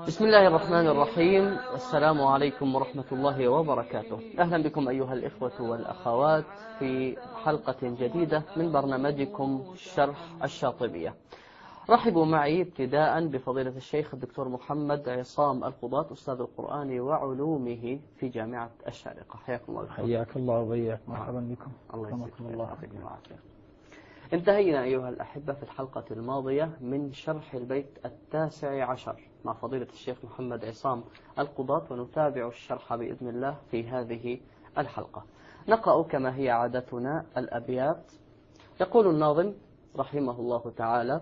بسم الله الرحمن الرحيم. السلام عليكم ورحمة الله وبركاته. أهلا بكم أيها الإخوة والأخوات في حلقة جديدة من برنامجكم شرح الشاطبية. رحبوا معي ابتداء بفضيلة الشيخ الدكتور محمد عصام القضاة أستاذ القرآن وعلومه في جامعة الشارقة. حياكم الله. حياك الله وبياك. مرحبا بكم. الله يسلمكم الله. يعطيكم العافية. انتهينا أيها الأحبة في الحلقة الماضية من شرح البيت 19 مع فضيلة الشيخ محمد عصام القضاة، ونتابع الشرح بإذن الله في هذه الحلقة. نقرأ كما هي عادتنا الأبيات. يقول الناظم رحمه الله تعالى: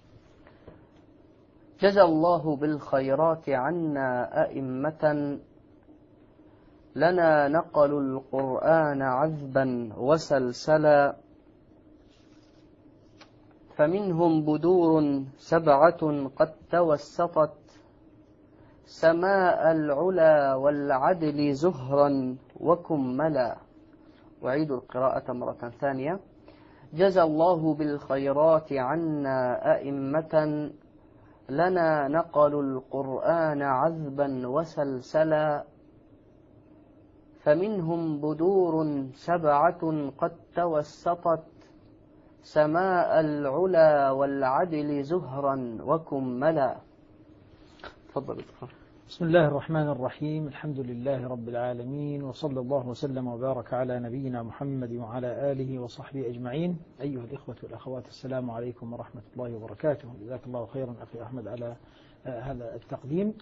جزى الله بالخيرات عنا أئمة لنا نقلوا القرآن عذبا وسلسلا، فمنهم بدور 7 قد توسطت سماء العلا والعدل زهرا وكملا. وعيد القراءة مرة ثانية. جزى الله بالخيرات عنا أئمة لنا نقلوا القرآن عذبا وسلسلا، فمنهم بدور 7 قد توسطت سماء العلا والعدل زهرا وكملا. تفضل. بسم الله الرحمن الرحيم. الحمد لله رب العالمين، وصلى الله وسلم وبارك على نبينا محمد وعلى آله وصحبه أجمعين. أيها الإخوة والأخوات، السلام عليكم ورحمة الله وبركاته. جزاك الله خيرا أخي أحمد على هذا التقديم.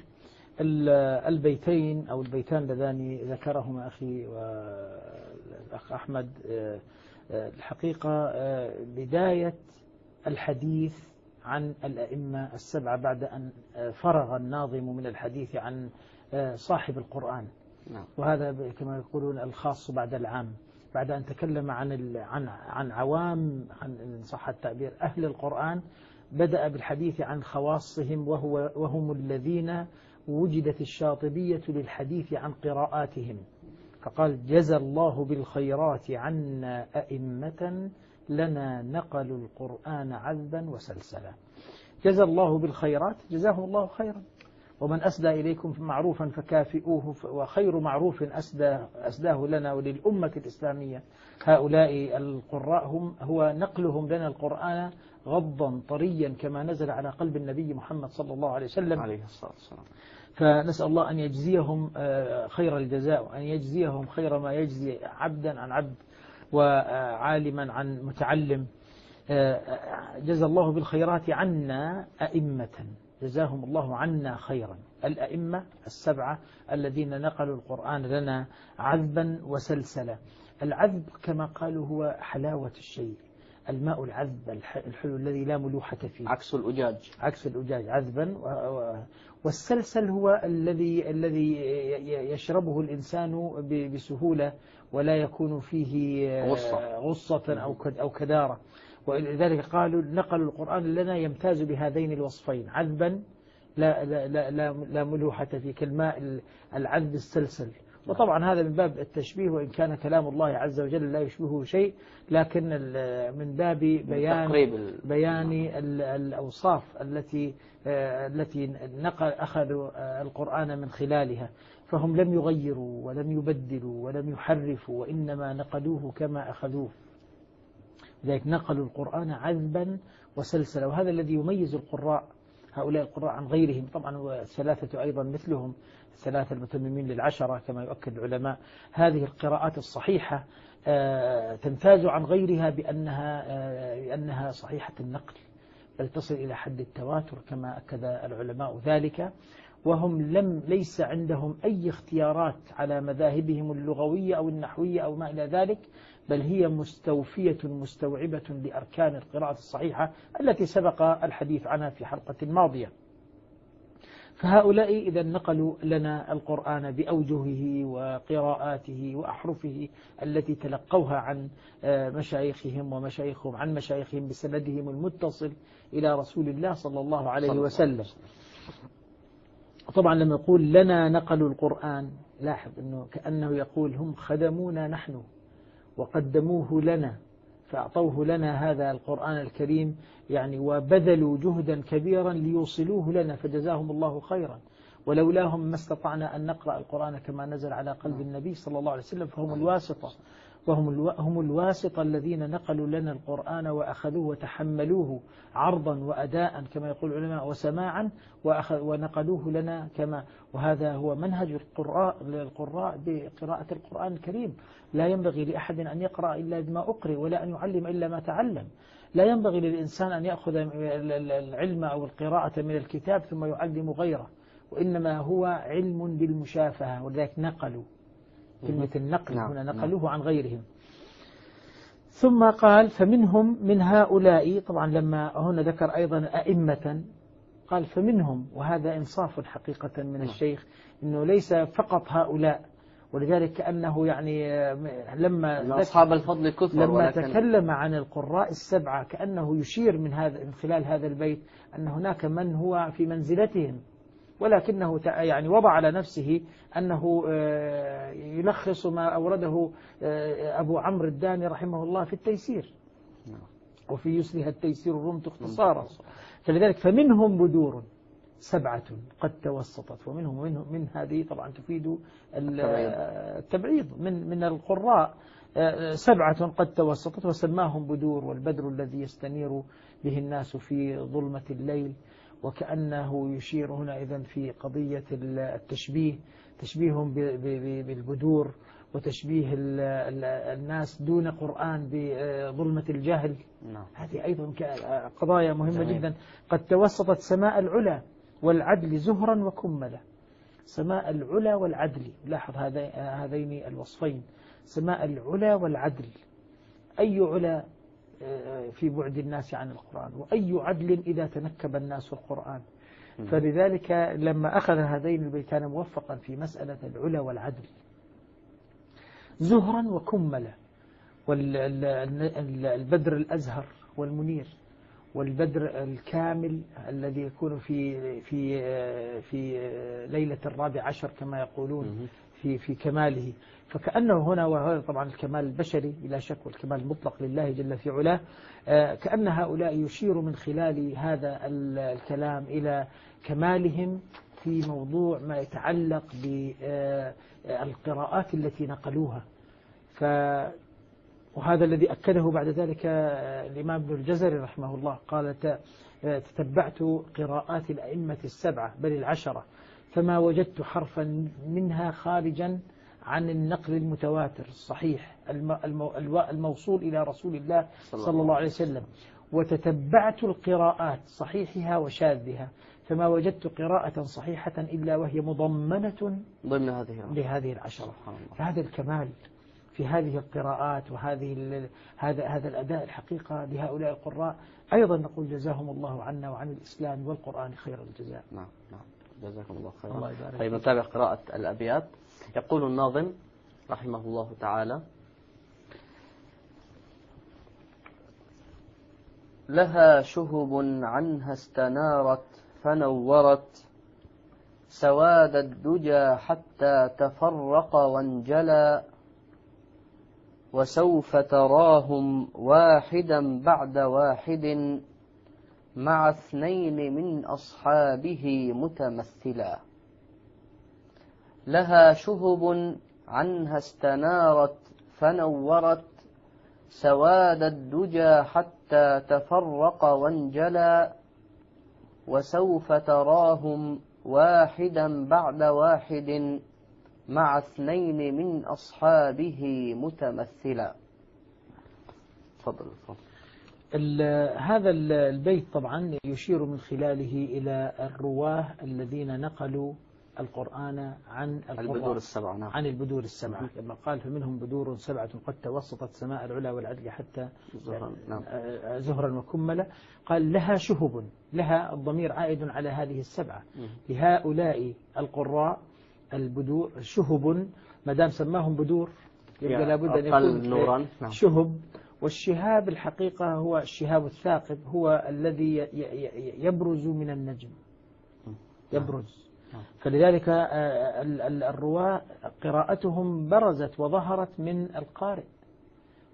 البيتين أو البيتان اللذان ذكرهما أخي والأخ أحمد الحقيقة بداية الحديث عن الأئمة 7 بعد أن فرغ الناظم من الحديث عن صاحب القرآن. وهذا كما يقولون الخاص بعد العام، بعد أن تكلم عن عوام، عن إن صح التعبير أهل القرآن، بدأ بالحديث عن خواصهم وهم الذين وجدت الشاطبية للحديث عن قراءاتهم. فقال: جزى الله بالخيرات عنا أئمة لنا نقلوا القرآن عذبا وسلسلا. جزى الله بالخيرات، جزاهم الله خيرا. ومن أسدى إليكم معروفا فكافئوه، وخير معروف أسداه لنا وللأمة الإسلامية هؤلاء القراء هو نقلهم لنا القرآن غضا طريا كما نزل على قلب النبي محمد صلى الله عليه وسلم عليه الصلاة والسلام. فنسأل الله أن يجزيهم خير الجزاء، وأن يجزيهم خير ما يجزي عبدا عن عبد وعالما عن متعلم. جزى الله بالخيرات عنا أئمة، جزاهم الله عنا خيرا. الأئمة 7 الذين نقلوا القرآن لنا عذبا وسلسلا. العذب كما قالوا هو حلاوة الشيء، الماء العذب الحلو الذي لا ملوحة فيه، عكس الأجاج. عكس الأجاج عذبا. والسلسل هو الذي يشربه الإنسان بسهولة ولا يكون فيه غصة أو كدارة. ولذلك قالوا نقلوا القرآن لنا يمتاز بهذين الوصفين: عذبا لا ملوحة فيه، كالماء العذب السلسل. وطبعا هذا من باب التشبيه، وإن كان كلام الله عز وجل لا يشبهه شيء، لكن من باب بيان الأوصاف التي أخذوا القرآن من خلالها. فهم لم يغيروا ولم يبدلوا ولم يحرفوا، وإنما نقلوه كما أخذوه. لذلك نقلوا القرآن عذبا وسلسلا. وهذا الذي يميز هؤلاء القراء عن غيرهم. طبعا والثلاثة أيضا مثلهم، 3 المتممين ل10 كما يؤكد العلماء. هذه القراءات الصحيحة تمتاز عن غيرها بأنها صحيحة النقل، بل تصل إلى حد التواتر كما أكد العلماء ذلك. وهم ليس عندهم أي اختيارات على مذاهبهم اللغوية أو النحوية أو ما إلى ذلك، بل هي مستوفية مستوعبة لأركان القراءة الصحيحة التي سبق الحديث عنها في حلقة ماضية. فهؤلاء إذا نقلوا لنا القرآن بأوجهه وقراءاته وأحرفه التي تلقوها عن مشايخهم ومشايخهم عن مشايخهم بسندهم المتصل إلى رسول الله صلى الله عليه وسلم. طبعا لما يقول لنا نقلوا القرآن، لاحظ أنه كأنه يقول هم خدمونا نحن وقدموه لنا، فأعطوه لنا هذا القرآن الكريم يعني، وبذلوا جهدا كبيرا ليوصلوه لنا، فجزاهم الله خيرا. ولولاهم ما استطعنا أن نقرأ القرآن كما نزل على قلب النبي صلى الله عليه وسلم، فهم الواسطة، هم الواسطة الذين نقلوا لنا القرآن وأخذوه وتحملوه عرضا وأداء كما يقول العلماء وسماعا، ونقلوه لنا كما. وهذا هو منهج القراء بقراءة القرآن الكريم. لا ينبغي لأحد أن يقرأ إلا ما أقرأ، ولا أن يعلم إلا ما تعلم. لا ينبغي للإنسان أن يأخذ العلم أو القراءة من الكتاب ثم يعلم غيره، وإنما هو علم بالمشافهة، ولذلك نقلوا كلمة النقل هنا نقلوه عن غيرهم. ثم قال فمنهم من هؤلاء، طبعا لما هنا ذكر أيضا أئمة قال فمنهم، وهذا إنصاف حقيقة من الشيخ أنه ليس فقط هؤلاء، ولذلك كأنه يعني لما أصحاب الفضل كثر، لما تكلم عن القراء السبعة كأنه يشير من خلال هذا البيت أن هناك من هو في منزلتهم، ولكنه يعني وضع على نفسه أنه يلخص ما أورده أبو عمرو الداني رحمه الله في التيسير، وفي يسرها التيسير الرمت اختصارا. فلذلك فمنهم بدور 7 قد توسطت، ومنهم من هذه طبعا تفيد التبعيض من القراء 7 قد توسطت وسماهم بدور، والبدر الذي يستنير به الناس في ظلمة الليل. وكأنه يشير هنا إذن في قضية التشبيه، تشبيههم بالبدور، وتشبيه الناس دون قرآن بظلمة الجهل. هذه أيضا قضايا مهمة جدا. قد توسطت سماء العلا والعدل زهرا وكملا. سماء العلا والعدل، لاحظ هذين الوصفين، سماء العلا والعدل. أي علا في بعد الناس عن القرآن، وأي عدل إذا تنكب الناس القرآن. فلذلك لما أخذ هذين البيتان موفقا في مسألة العلا والعدل. زهرا وكملا، والبدر الأزهر والمنير، والبدر الكامل الذي يكون في ليلة 14 كما يقولون في كماله. فكأنه هنا، وهذا طبعا الكمال البشري بلا شك، والكمال المطلق لله جل في علاه، كأن هؤلاء يشير من خلال هذا الكلام إلى كمالهم في موضوع ما يتعلق بالقراءات التي نقلوها. وهذا الذي أكده بعد ذلك الإمام ابن الجزري رحمه الله، قال تتبعت قراءات الأئمة 7 بل 10 فما وجدت حرفا منها خارجا عن النقل المتواتر الصحيح الموصول إلى رسول الله صلى الله عليه وسلم. وتتبعت القراءات صحيحها وشاذها فما وجدت قراءة صحيحة إلا وهي مضمنة ضمن لهذه 10. فهذا الكمال في هذه القراءات هذا الأداء الحقيقة لهؤلاء القراء. أيضا نقول جزاهم الله عنا وعن الإسلام والقرآن خير الجزاء. نعم جزاكم الله خيرا. طيب نتابع قراءة الأبيات. يقول الناظم رحمه الله تعالى: لها شهب عنها استنارت فنورت سواد الدجى حتى تفرق وانجلى وسوف تراهم واحدا بعد واحد مع 2 من أصحابه متمثلا. لها شهب عنها استنارت فنورت سواد الدجى حتى تفرق وانجلى وسوف تراهم واحدا بعد واحد مع 2 من أصحابه متمثلا. تفضل. هذا البيت طبعا يشير من خلاله إلى الرواه الذين نقلوا القرآن عن البدور السبعة. نعم. عن البدور السبعة كما قال فمنهم بدور 7 قد توسطت سماء العلا والعدل حتى زهرا وكملا. قال لها شهب، لها الضمير عائد على هذه 7 لهؤلاء القراء البدور شهب، ما دام سماهم بدور يبقى لابد أن يكون نورا. شهب. والشهاب الحقيقة هو الشهاب الثاقب، هو الذي يبرز من النجم، يبرز. فلذلك الرواة قراءتهم برزت وظهرت من القارئ،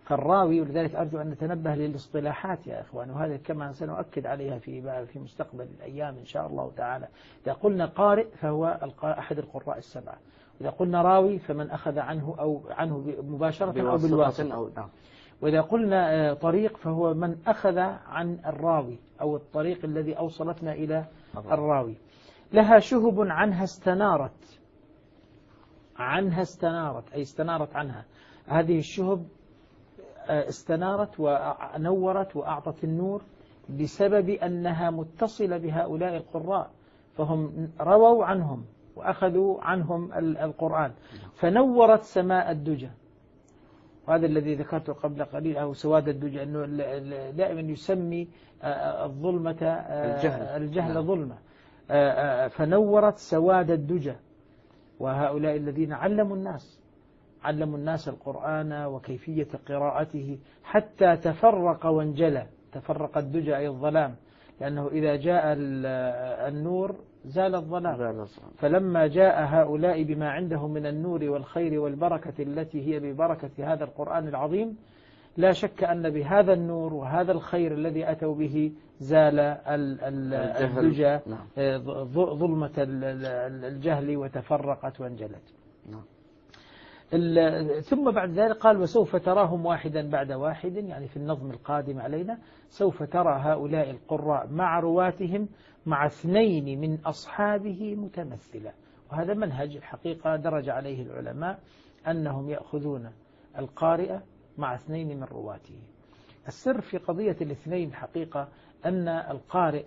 فالراوي، ولذلك أرجو أن نتنبه للاصطلاحات يا إخوان، وهذا كما سنؤكد عليها في مستقبل الأيام إن شاء الله تعالى. إذا قلنا قارئ فهو أحد القراء السبعة، إذا قلنا راوي فمن أخذ عنه أو عنه مباشرة أو بالواسطة، وإذا قلنا طريق فهو من أخذ عن الراوي أو الطريق الذي أوصلتنا إلى الراوي. لها شهب عنها استنارت، عنها استنارت أي استنارت عنها. هذه الشهب استنارت ونورت وأعطت النور بسبب أنها متصلة بهؤلاء القراء، فهم رووا عنهم وأخذوا عنهم القرآن، فنورت سماء الدجى. وهذا الذي ذكرته قبل قليل، أو سواد الدجى، أنه دائما يسمي الظلمة الجهل ظلمة، فنورت سواد الدجى. وهؤلاء الذين علموا الناس القرآن وكيفية قراءته حتى تفرق وانجلى. تفرق الدجى أي الظلام، لأنه إذا جاء النور زال الظلام. فلما جاء هؤلاء بما عندهم من النور والخير والبركة التي هي ببركة هذا القرآن العظيم، لا شك أن بهذا النور وهذا الخير الذي أتوا به زال الدجى، ظلمة الجهل، وتفرقت وانجلت. ثم بعد ذلك قال وسوف تراهم واحدا بعد واحد، يعني في النظم القادم علينا سوف ترى هؤلاء القراء مع رواتهم مع 2 من أصحابه متمثلا. وهذا منهج الحقيقة درج عليه العلماء، أنهم يأخذون القارئ مع 2 من رواته. السر في قضية 2 الحقيقة أن القارئ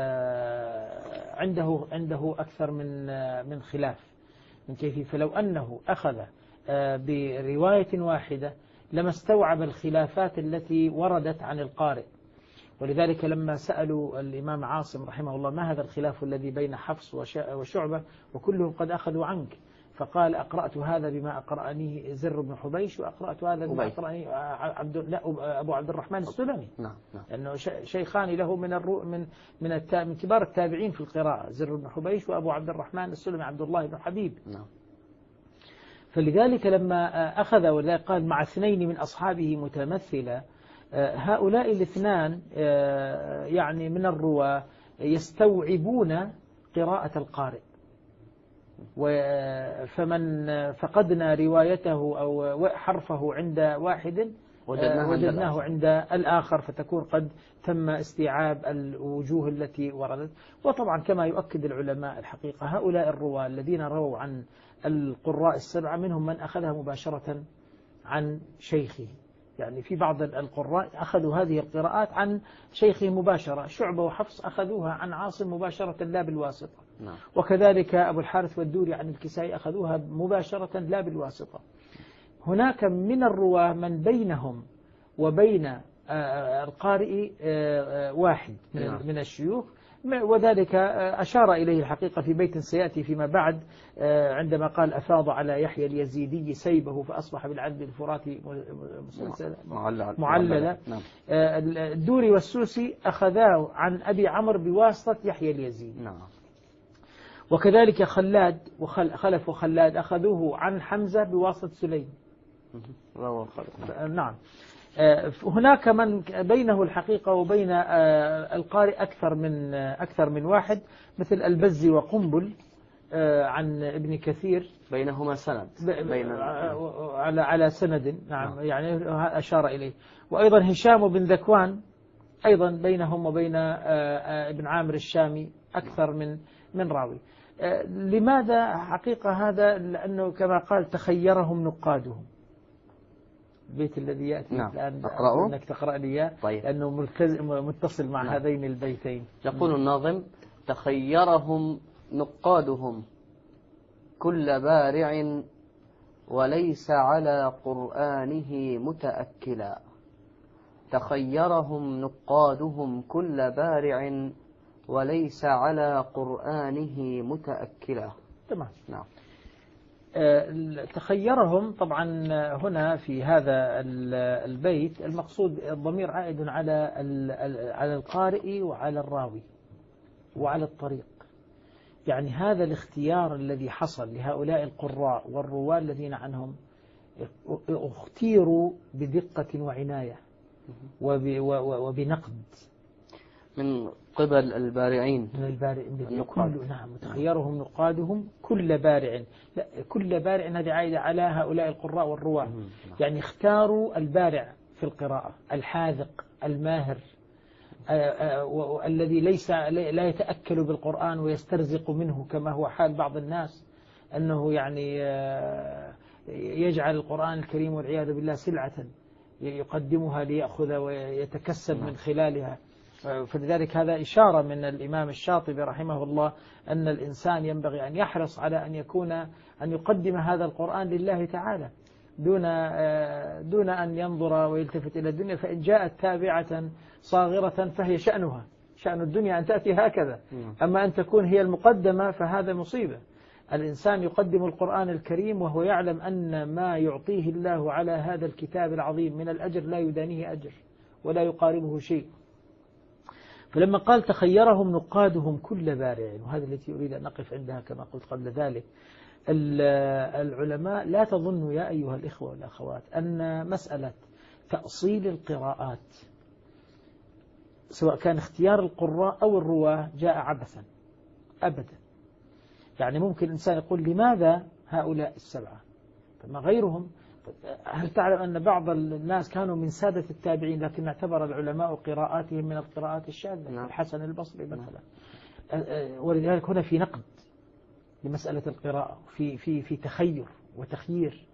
عنده أكثر من خلاف من كيفية. فلو أنه أخذ برواية واحدة لما استوعب الخلافات التي وردت عن القارئ. ولذلك لما سألوا الإمام عاصم رحمه الله ما هذا الخلاف الذي بين حفص وشعبة وكلهم قد أخذوا عنك، فقال أقرأت هذا بما أقرأنيه زر بن حبيش، وأقرأت هذا بما أقرأنيه أبو عبد الرحمن السلمي، لأنه شيخان له من كبار التابعين في القراءة، زر بن حبيش وأبو عبد الرحمن السلمي عبد الله بن حبيب. فلذلك لما أخذ ولا قال مع 2 من أصحابه متمثلة، هؤلاء 2 يعني من الرواة يستوعبون قراءة القارئ، فمن فقدنا روايته أو حرفه عند واحد وجدناه عند الآخر، فتكون قد تم استيعاب الوجوه التي وردت. وطبعا كما يؤكد العلماء الحقيقة هؤلاء الرواة الذين رووا عن القراء السبعة منهم من أخذها مباشرة عن شيخه، يعني في بعض القراء أخذوا هذه القراءات عن شيخه مباشرة، شعبة وحفص أخذوها عن عاصم مباشرة لا بالواسطة، وكذلك أبو الحارث والدوري عن الكسائي أخذوها مباشرة لا بالواسطة. هناك من الرواة من بينهم وبين القارئ واحد من الشيوخ، وذلك أشار إليه الحقيقة في بيت سيأتي فيما بعد عندما قال أفاض على يحيى اليزيدي سيبه فأصبح بالعذب الفراتي معللا. الدوري والسوسي أخذاه عن أبي عمرو بواسطة يحيى اليزيدي، وكذلك خلاد وخلف وخلاد أخذوه عن حمزة بواسطة سليم. نعم. هناك من بينه الحقيقة وبين القارئ أكثر من واحد، مثل البزي وقنبل عن ابن كثير، بينهما سند على سند. نعم. يعني أشار إليه. وأيضا هشام بن ذكوان أيضا بينهم وبين ابن عامر الشامي أكثر من راوي. لماذا حقيقة هذا؟ لأنه كما قال تخيرهم نقادهم. البيت الذي يأتي الآن أنك تقرأ لي، طيب. لأنه متصل مع هذين البيتين. يقول الناظم تخيرهم نقادهم كل بارع وليس على قرآنه متأكلا. تخيرهم نقادهم كل بارع وليس على قرآنه متأكلا. تمام. نعم. تخيرهم طبعا هنا في هذا البيت المقصود الضمير عائد على القارئ وعلى الراوي وعلى الطريق. يعني هذا الاختيار الذي حصل لهؤلاء القراء والرواة الذين عنهم اختيروا بدقة وعناية وبنقد من قبل البارعين، من البارع كل نعم تخيرهم نقادهم كل بارع. لا، كل بارع هذه عائدة على هؤلاء القراء والرواة. يعني اختاروا البارع في القراءة، الحاذق الماهر، الذي لا يتأكل بالقرآن ويسترزق منه كما هو حال بعض الناس، أنه يعني يجعل القرآن الكريم والعياذ بالله سلعة يقدمها ليأخذ ويتكسب من خلالها. فلذلك هذا إشارة من الإمام الشاطبي رحمه الله أن الإنسان ينبغي أن يحرص على أن يقدم هذا القرآن لله تعالى دون أن ينظر ويلتفت إلى الدنيا، فإن جاءت تابعة صاغرة فهي شأنها، شأن الدنيا أن تأتي هكذا، أما أن تكون هي المقدمة فهذا مصيبة. الإنسان يقدم القرآن الكريم وهو يعلم أن ما يعطيه الله على هذا الكتاب العظيم من الأجر لا يدانيه أجر ولا يقاربه شيء. فلما قال تخيرهم نقادهم كل بارع، وهذا التي أريد أن نقف عندها كما قلت قبل ذلك، العلماء لا تظنوا يا أيها الإخوة والأخوات أن مسألة تأصيل القراءات سواء كان اختيار القراء أو الرواة جاء عبثا أبدا. يعني ممكن الإنسان يقول لماذا هؤلاء السبعة فما غيرهم؟ هل تعلم أن بعض الناس كانوا من سادة التابعين لكن اعتبر العلماء قراءاتهم من القراءات الشاذة، الحسن البصري مثلا. ولذلك هنا في نقد لمسألة القراءة، في تخير وتخيير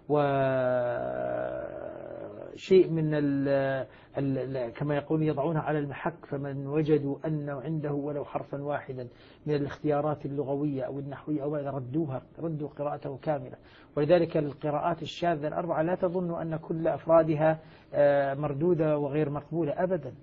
وشيء من كما يقول يضعونها على المحك، فمن وجدوا أن عنده ولو حرفا واحدا من الاختيارات اللغوية أو النحوية أو غيرها ردوا قراءته كاملة. ولذلك القراءات الشاذة الأربعة لا تظن أن كل أفرادها مردودة وغير مقبولة أبدا،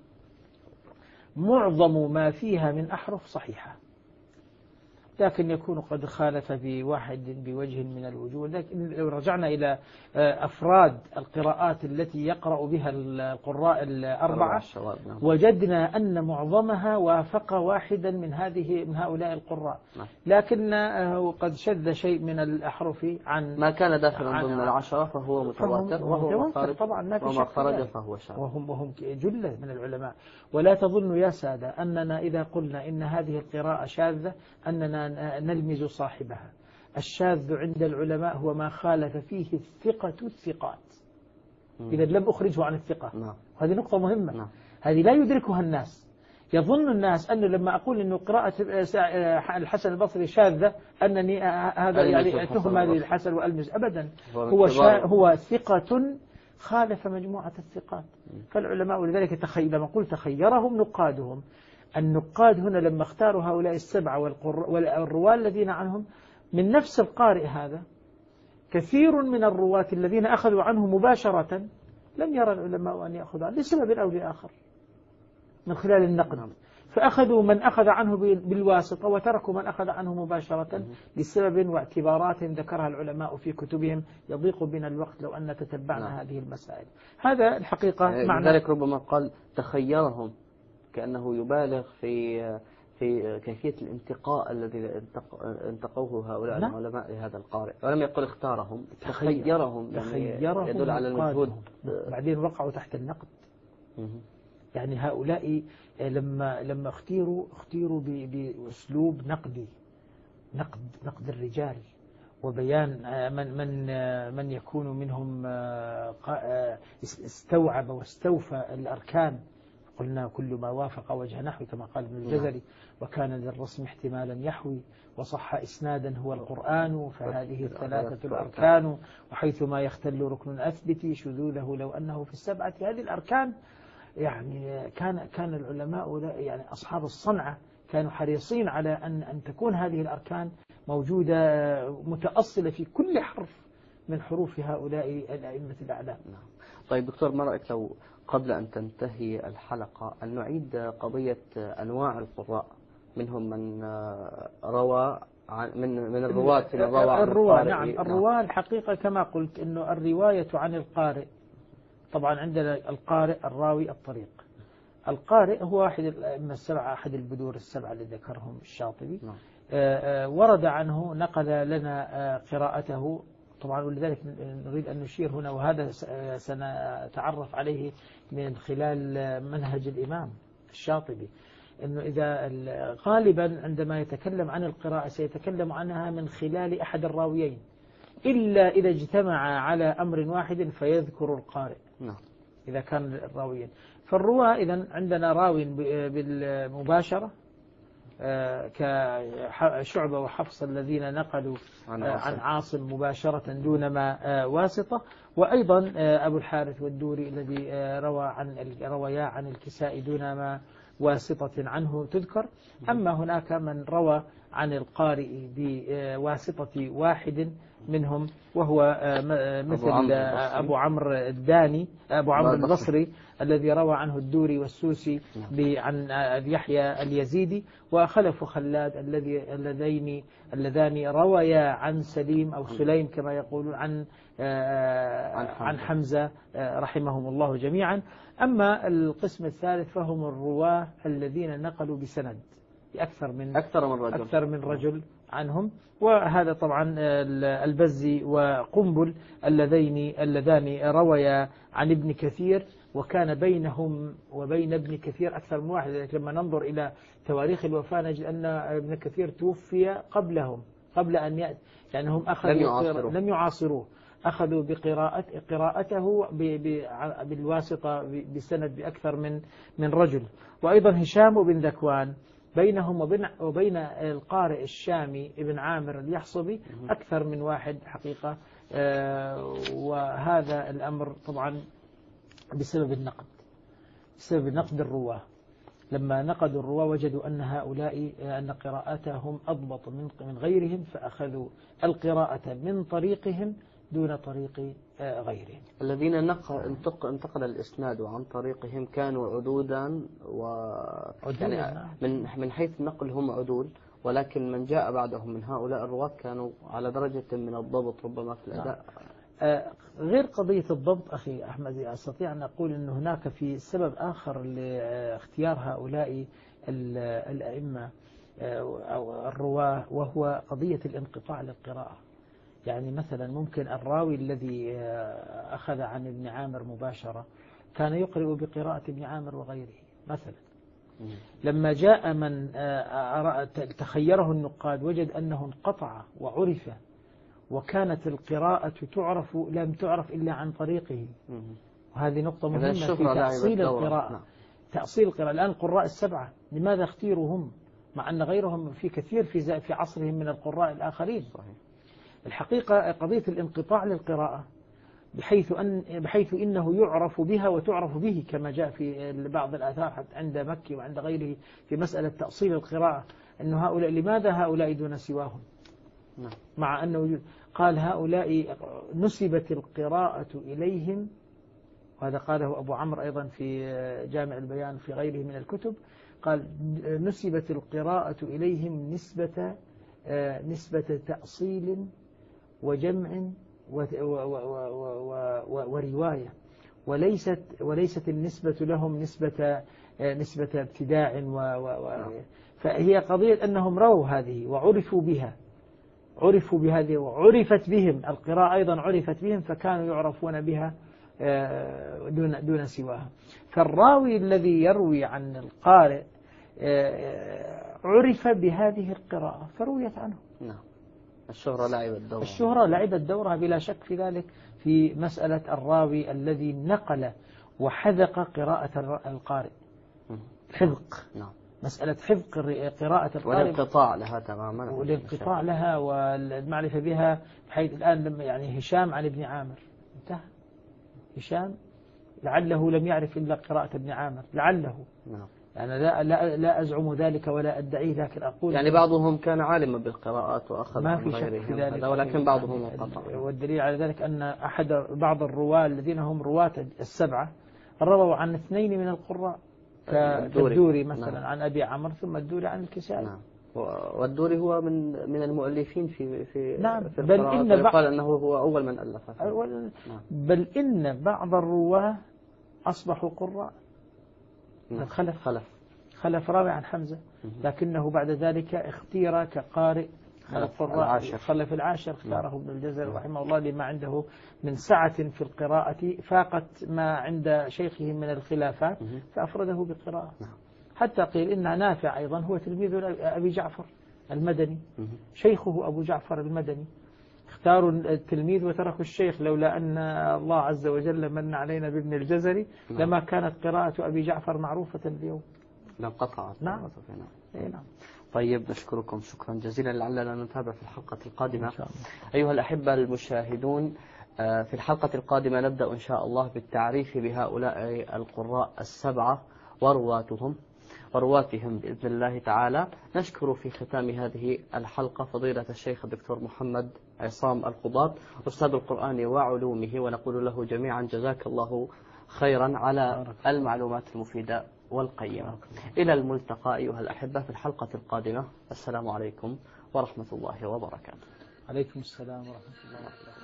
معظم ما فيها من أحرف صحيحة، لكن يكون قد خالف بوجه من الوجوه. لكن لو رجعنا إلى أفراد القراءات التي يقرأ بها القراء الأربعة وجدنا أن معظمها وافق واحدا من هؤلاء القراء، لكن قد شذ شيء من الأحرف عن ما كان داخلا ضمن العشرة فهو متواتر، وهو طبعا ما في وما خرج شك فهو شاذ، وهم جلة من العلماء. ولا تظنوا يا سادة أننا إذا قلنا إن هذه القراءة شاذة أننا نلمز صاحبها. الشاذ عند العلماء هو ما خالف فيه الثقة الثقات. إذا لم أخرجه عن الثقة، هذه نقطة مهمة. هذه لا يدركها الناس. يظن الناس أنه لما أقول أنه قراءة الحسن البصري شاذة أنني هذا يعني تهمة للحسن وألمز، أبدا. هو ثقة خالف مجموعة الثقات. فالعلماء ولذلك لما قلت تخيرهم نقادهم، النقاد هنا لما اختاروا هؤلاء السبعة والرواة الذين عنهم من نفس القارئ هذا، كثير من الرواة الذين أخذوا عنه مباشرة لم يرى العلماء أن يأخذوا عنه لسبب أو لآخر من خلال النقد، فأخذوا من أخذ عنه بالواسطة وتركوا من أخذ عنه مباشرة لسبب واعتبارات ذكرها العلماء في كتبهم يضيق بنا الوقت لو أن تتبعنا هذه المسائل. هذا الحقيقة معنى ذلك ربما قال تخيرهم كأنه يبالغ في كيفية الانتقاء الذي انتقوه هؤلاء العلماء لهذا القارئ، ولم يقل اختارهم، تخيرهم يعني يدل على المجهود. بعدين وقعوا تحت النقد. يعني هؤلاء لما اختيروا بأسلوب نقدي، نقد الرجال وبيان من يكون منهم استوعب واستوفى الأركان. قلنا كل ما وافق وجه نحو كما قال ابن الجزري، وكان للرسم احتمالا يحوي، وصح إسنادا هو القرآن، فهذه الثلاثة الأركان، وحيث ما يختل ركن أثبتي شذوذه لو أنه في السبعة. هذه الأركان يعني كان العلماء يعني أصحاب الصنعة كانوا حريصين على أن تكون هذه الأركان موجودة متأصلة في كل حرف من حروف هؤلاء الأئمة الأعلام. طيب دكتور، ما رأيك لو قبل أن تنتهي الحلقة أن نعيد قضية أنواع القراء؟ منهم من روى من الرواة من الرواة. نعم، الرواة الحقيقة كما قلت أنه الرواية عن القارئ. طبعا عندنا القارئ الراوي الطريق. القارئ هو واحد الأئمة السبعة، أحد البدور السبعة اللي ذكرهم الشاطبي. ورد عنه نقل لنا قراءته طبعا، ولذلك نريد أن نشير هنا، وهذا سنتعرف عليه من خلال منهج الإمام الشاطبي، أنه إذا غالبا عندما يتكلم عن القراءة سيتكلم عنها من خلال أحد الراويين، إلا إذا اجتمع على أمر واحد فيذكر القارئ إذا كان الراويين. فالرواة إذن عندنا راوي بالمباشرة كشعبة وحفص الذين نقلوا عن عاصم مباشرة دون ما واسطة، وأيضا أبو الحارث والدوري الذي رويا عن الكسائي دون ما واسطة عنه تذكر. أما هناك من روى عن القارئ بواسطة واحد منهم، وهو مثل أبو عمرو الداني، أبو عمرو البصري الذي روى عنه الدوري والسوسي عن يحيى اليزيدي، وخلف خلاد اللذان رويا عن سليم أو سليم كما يقولون عن حمزة رحمهم الله جميعا. أما القسم الثالث فهم الرواة الذين نقلوا بسند أكثر من رجل عنهم، وهذا طبعا البزي وقنبل اللذان رويا عن ابن كثير، وكان بينهم وبين ابن كثير أكثر من واحد. لما ننظر إلى تواريخ الوفاة نجد أن ابن كثير توفي قبلهم، قبل أن يأتي، لأنهم لم يعاصروه، أخذوا قراءته بالواسطة بسند بأكثر من رجل. وأيضا هشام بن ذكوان بينهم وبين القارئ الشامي ابن عامر اليحصبي أكثر من واحد حقيقة. وهذا الأمر طبعا بسبب نقد الرواة. لما نقدوا الرواة وجدوا أن هؤلاء أن قراءتهم أضبط من غيرهم، فأخذوا القراءة من طريقهم دون طريق غيرهم. الذين انتقل الإسناد عن طريقهم كانوا عدودا يعني من حيث النقل هم عدول، ولكن من جاء بعدهم من هؤلاء الرواة كانوا على درجة من الضبط ربما في الأداء. غير قضية الضبط أخي أحمد، أستطيع أن أقول أن هناك في سبب آخر لاختيار هؤلاء الأئمة أو الرواة، وهو قضية الانقطاع للقراءة. يعني مثلا ممكن الراوي الذي أخذ عن ابن عامر مباشرة كان يقرأ بقراءة ابن عامر وغيره مثلا. لما جاء من تخيره النقاد وجد أنه انقطع وعرف، وكانت القراءة لم تعرف إلا عن طريقه. وهذه نقطة مهمة في تأصيل القراءة. تأصيل القراءة. الآن القراء السبعة لماذا اختيروا هم مع أن غيرهم في كثير في عصرهم من القراء الآخرين؟ صحيح. الحقيقة قضية الانقطاع للقراءة بحيث إنه يعرف بها وتعرف به، كما جاء في بعض الآثار حتى عند مكي وعند غيره في مسألة تأصيل القراءة، أنه لماذا هؤلاء دون سواهم؟ مع أنه قال هؤلاء نسبت القراءة إليهم، وهذا قاله أبو عمرو أيضا في جامع البيان في غيره من الكتب، قال نسبت القراءة إليهم نسبة تأصيل وجمع ورواية، وليست النسبة لهم نسبة ابتداع فهي قضية أنهم رووا هذه وعرفوا بهذه وعرفت بهم القراءة، أيضا عرفت بهم، فكانوا يعرفون بها دون سواها. فالراوي الذي يروي عن القارئ عرف بهذه القراءة فرويت عنه. نعم. الشهرة لعبت دورها بلا شك في ذلك، في مسألة الراوي الذي نقل وحذق قراءة القارئ. حذق. نعم. مسألة حذق قراءة القارئ والانقطاع لها تماما. والانقطاع لها والمعرفة بها، بحيث الآن يعني هشام عن ابن عامر انتهى. هشام لعله لم يعرف إلا قراءة ابن عامر، لعله. نعم. يعني لا أزعم ذلك ولا أدعيه، لكن أقول يعني بعضهم كان عالما بالقراءات وأخذ ما في شك في ذلك، ولكن بعضهم انقطع. والدليل على ذلك أن بعض الرواة الذين هم رواة السبعة رووا عن 2 من القراء، كالدوري مثلا. نعم. عن أبي عمرو، ثم الدوري عن الكسائي. نعم. والدوري هو من المؤلفين في نعم. في بل إن قال أنه هو أول من ألف. نعم. بل إن بعض الرواة أصبحوا قراء. نعم. خلف راوي عن حمزة، لكنه بعد ذلك اختير كقارئ القراء خلف العاشر اختاره ابن الجزري رحمه الله لما عنده من سعة في القراءة فاقت ما عند شيخه من الخلافات فأفرده بقراءة. حتى قيل إن نافع أيضا هو تلميذ أبي جعفر المدني، شيخه أبو جعفر المدني، اختاروا التلميذ وتركوا الشيخ، لولا أن الله عز وجل من علينا بابن الجزري لما كانت قراءة أبي جعفر معروفة اليوم، لانقطعت. نعم. نعم. طيب، نشكركم شكرا جزيلا، لعلنا نتابع في الحلقة القادمة. أيها الأحبة المشاهدون، في الحلقة القادمة نبدأ إن شاء الله بالتعريف بهؤلاء القراء السبعة ورواتهم بإذن الله تعالى. نشكر في ختام هذه الحلقة فضيلة الشيخ الدكتور محمد عصام القضاة أستاذ القرآن وعلومه، ونقول له جميعا جزاك الله خيرا على المعلومات المفيدة والقيمة. إلى الملتقى أيها الأحبة في الحلقة القادمة. السلام عليكم ورحمة الله وبركاته. عليكم السلام ورحمة الله وبركاته.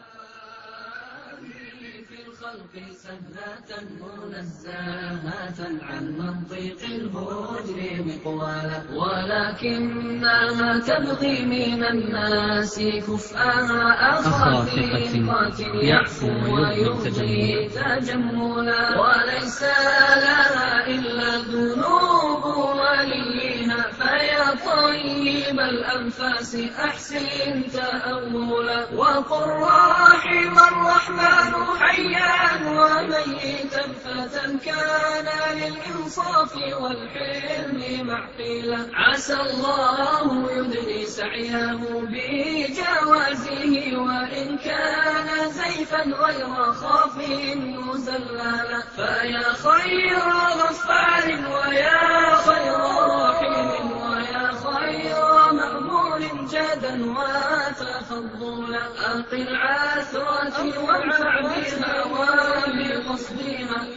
في الخلق سهلة منزهة عن منطق الهجر مقوالا، ولكنها تبغي من الناس كفءا أخاطئة يعفو ويرضي تجملا، وليس لها إلا ذنوب وليها، فيا طيب الأنفاس أحسن تأولا، وقل رحم الرحمن حيا وميتا فتى كان للإنصاف والحلم معقلا، عسى الله يدني سعيه بجوازه، وإن كان زيفا غير خاف مزللا، فيا خير غفار ويا خير رحيم ويا خير مأمور جدا وتفضلا، أقل عثرة وانفع بها وبقصدها